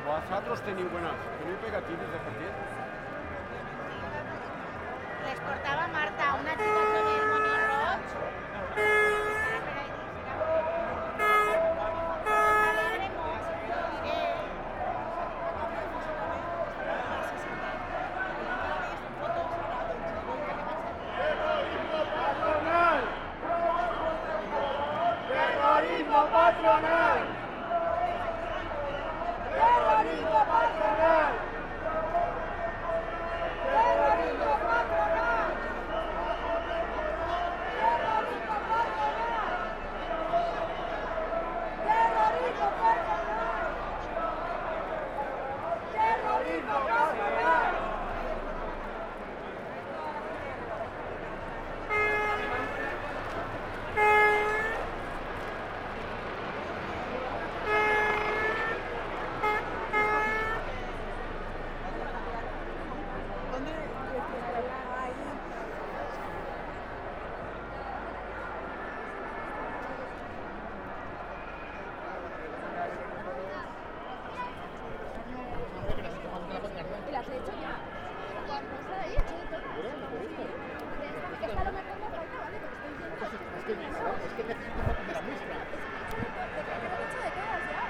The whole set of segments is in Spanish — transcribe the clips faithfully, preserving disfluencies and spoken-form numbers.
Vosaltres teniu, bueno, teniu pegatines de partit? Les portava Marta, una xica con el moño roig. Estarà per ahí, serà. Me alegre molt, lo diré. ¡Terrorismo patronal! ¡Terrorismo patronal! ¡Terrorismo patronal! ¡Terrorismo patronal! ¡Terrorismo patronal! ¡Terrorismo patronal! ¿Y las he hecho ya? Cuando se ha hecho de todo. Es que a lo mejor me falta, ¿vale? Porque estoy viendo. Es que necesito fotos de la muestra. He hecho de todas ya.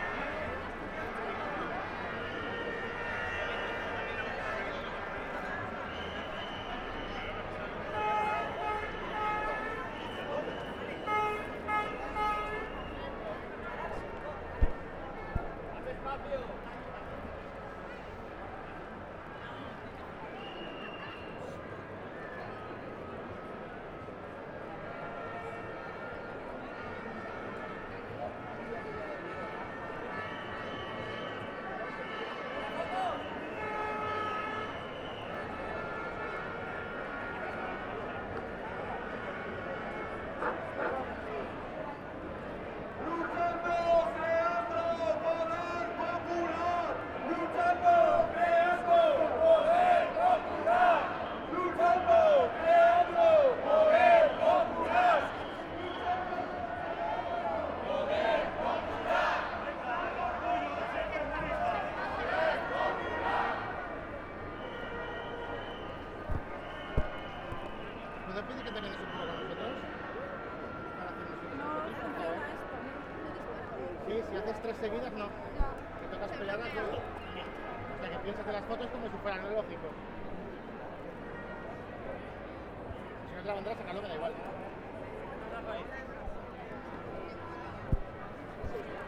¿No te pide que te quedes un poco con nosotros? Para hacernos No unas fotos, por funciona favor. esto. No, no Sí, si haces tres seguidas, no. No. Te tocas pegadas, no. O sea, que piensas de las fotos como si fueran lo lógico. Si no te la vendrás, sácalo, me da igual.